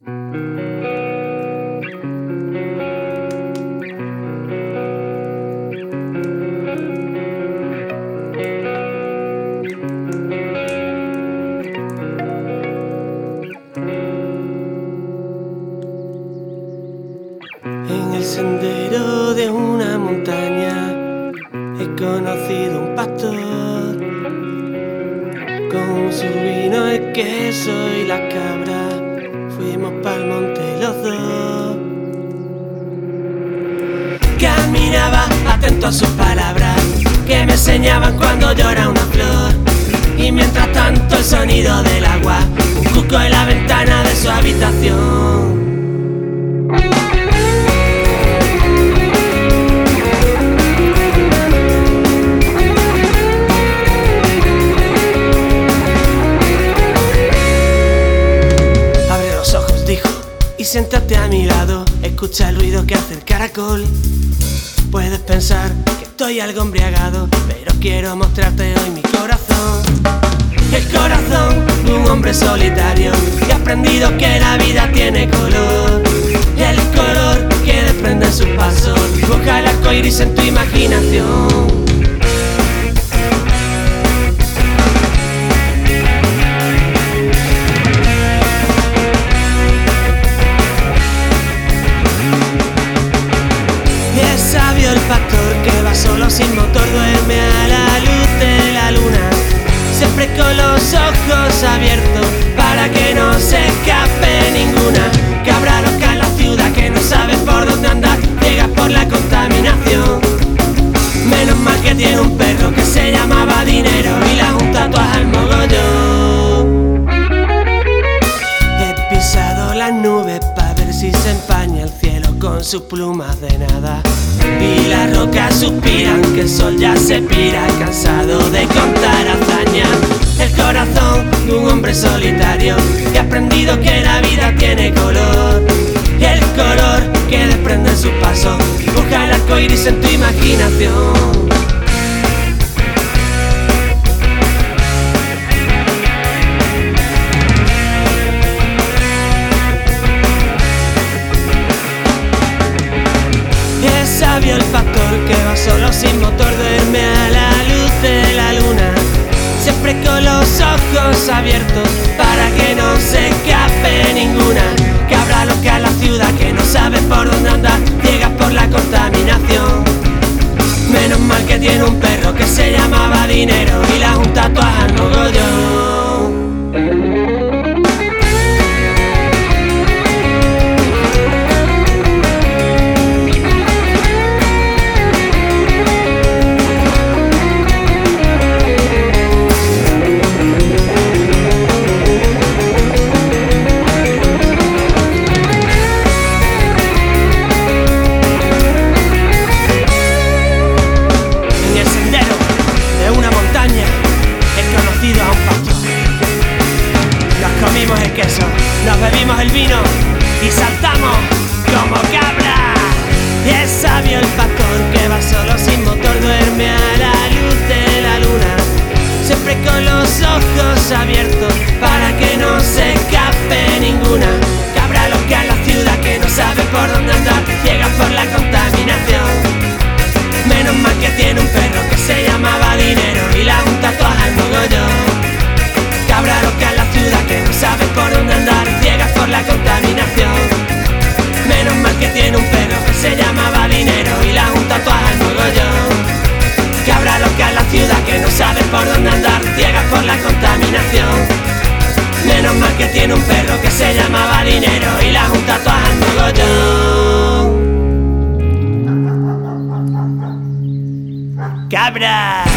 En el sendero de una montaña he conocido un pastor con su vino, el queso y la cabra. Fuimos pa'l monte los dos. Caminaba atento a sus palabras que me enseñaban cuando llora una flor. Y mientras tanto el sonido del agua, un cuco en la ventana de su habitación. Y siéntate a mi lado, escucha el ruido que hace el caracol. Puedes pensar que estoy algo embriagado, pero quiero mostrarte hoy mi corazón. El corazón de un hombre solitario que ha aprendido que la vida tiene color. El color que desprende en sus pasos, dibuja el arco iris en tu imaginación. El pastor que va solo sin motor duerme a la luz de la luna, siempre con los ojos abiertos para que no se escape ninguna. Cabra loca en la ciudad que no sabe por dónde andar, llega por la contaminación. Menos mal que tiene un perro que se llamaba Dinero y la un tatuaje al mogollón. He pisado las nubes para ver si se empaña el cielo con sus plumas de nada. Y las rocas suspiran que el sol ya se pira, cansado de contar hazañas. El corazón de un hombre solitario que ha aprendido que la vida tiene color. El color que desprende en sus pasos, busca el arco iris en tu imaginación. Sabio el pastor que va solo sin motor, duerme a la luz de la luna, siempre con los ojos abiertos para que no se escape ninguna. Cabra loca en la ciudad que no sabe por dónde andar, llega por la contaminación. Menos mal que tiene un perro que se llamaba Dinero y la un tatuaje al mogollón. Nos bebimos el vino y saltamos como cabra. Y es sabio el pastor que va solo sin motor, duerme a la luz de la luna, siempre con los ojos abiertos para que no se escape ninguna. Cabra loca en la ciudad que no sabe por dónde andar, llega por la contaminación. Menos mal que tiene un perro que se llamaba Dinero y la un tatuaje al mogollón. Cabra loca en la ciudad que no sabe por dónde andar, ciegas por la contaminación. Menos mal que tiene un perro que se llamaba Dinero y la un tatuaje al mogollón. Cabra loca en la ciudad que no sabe por dónde andar, ciegas por la contaminación. Menos mal que tiene un perro que se llamaba Dinero y la un tatuaje al mogollón. Cabra.